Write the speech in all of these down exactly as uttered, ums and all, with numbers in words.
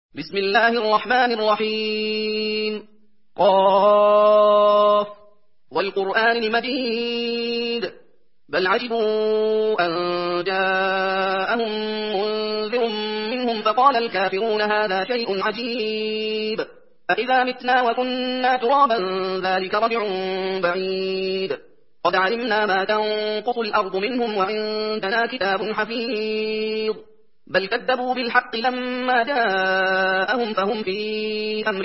بسم الله الرحمن الرحيم. قاف والقرآن المجيد بل عجبوا أن جاءهم منذر منهم فقال الكافرون هذا شيء عجيب أإذا متنا وكنا ترابا ذلك رجع بعيد قد علمنا ما تنقص الأرض منهم وعندنا كتاب حفيظ بل كذبوا بالحق لما جاءهم فهم في أمر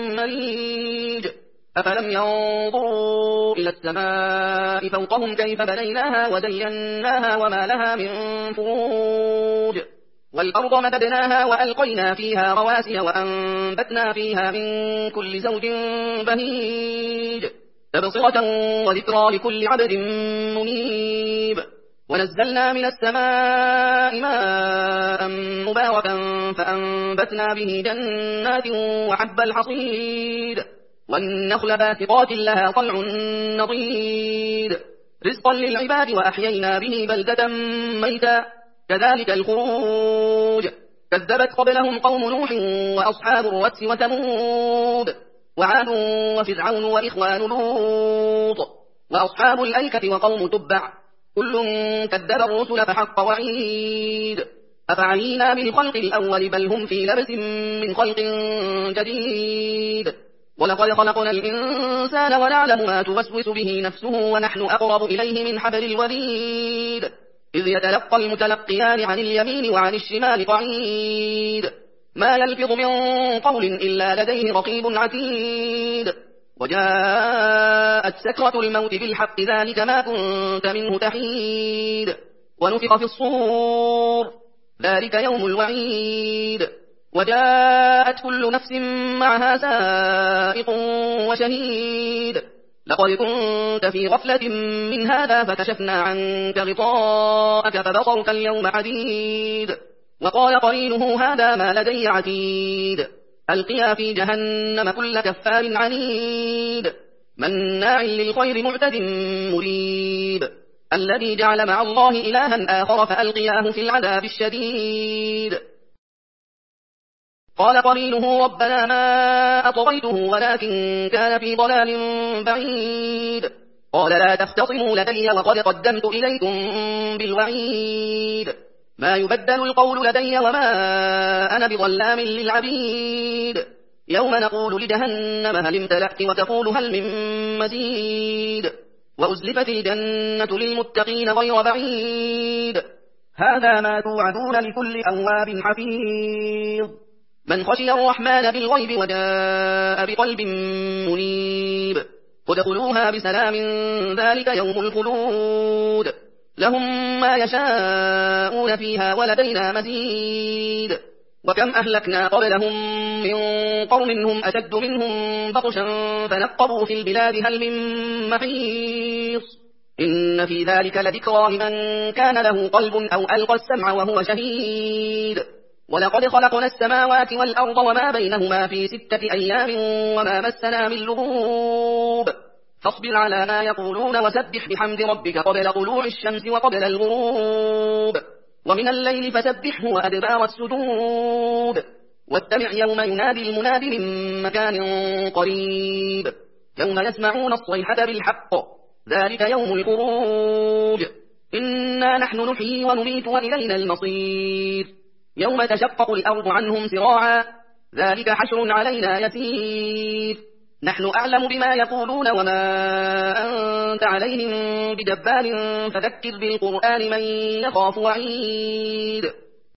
مريج أفلم ينظروا إلى السماء فوقهم كيف بنيناها وزيناها وما لها من فروج والأرض مددناها وألقينا فيها رواسي وأنبتنا فيها من كل زوج بهيج تبصرة وذكرى لكل عبد منيب ونزلنا من السماء ماء مباركا فأنبتنا به جنات وحب الحصيد والنخل باسقات لها طلع نضيد رزقا للعباد وأحيينا به بلدة ميتا كذلك الخروج كذبت قبلهم قوم نوح وأصحاب الرس وثمود وعاد وفرعون وإخوان لوط وأصحاب الأيكة وقوم تبع كل كذب الرسل فحق وعيد أفعينا بالخلق الأول بل هم في لبس من خلق جديد ولقد خلقنا الإنسان ونعلم ما توسوس به نفسه ونحن أقرب إليه من حبل الوريد إذ يتلقى المتلقيان عن اليمين وعن الشمال قعيد ما يلفظ من قول إلا لديه رقيب عتيد وجاءت سكرة الموت بالحق ذلك ما كنت منه تحيد ونفخ في الصور ذلك يوم الوعيد وجاءت كل نفس معها سائق وشهيد لقد كنت في غفلة من هذا فكشفنا عنك غطاءك فبصرك اليوم حديد وقال قرينه هذا ما لدي عتيد ألقيا في جهنم كل كفار عنيد مناع للخير معتد مريب الذي جعل مع الله إلها آخر فألقياه في العذاب الشديد قال قرينه ربنا ما أطغيته ولكن كان في ضلال بعيد قال لا تختصموا لدي وقد قدمت إليكم بالوعيد ما يبدل القول لدي وما أنا بظلام للعبيد يوم نقول لجهنم هل امتلأت وتقول هل من مزيد وأزلفت الجنة للمتقين غير بعيد هذا ما توعدون لكل أواب حفيظ من خشي الرحمن بالغيب وجاء بقلب منيب ادخلوها بسلام ذلك يوم الخلود لهم ما يشاءون فيها ولدينا مزيد وكم أهلكنا قبلهم من قوم هم أشد منهم بطشا فنقبوا في البلاد هل من محيص إن في ذلك لذكرى لمن كان له قلب أو ألقى السمع وهو شهيد ولقد خلقنا السماوات والأرض وما بينهما في ستة أيام وما مسنا من لغوب فاصبر على ما يقولون وسبح بحمد ربك قبل طلوع الشمس وقبل الغروب ومن الليل فسبحه وأدبار السجود واتبع يوم ينادي المناد من مكان قريب يوم يسمعون الصيحة بالحق ذلك يوم الخروج إنا نحن نحيي ونميت وإلينا المصير يوم تشقق الأرض عنهم سراعا ذلك حشر علينا يسير نحن أعلم بما يقولون وما أنت عليهم بجبار فذكر بالقرآن من يخاف وعيد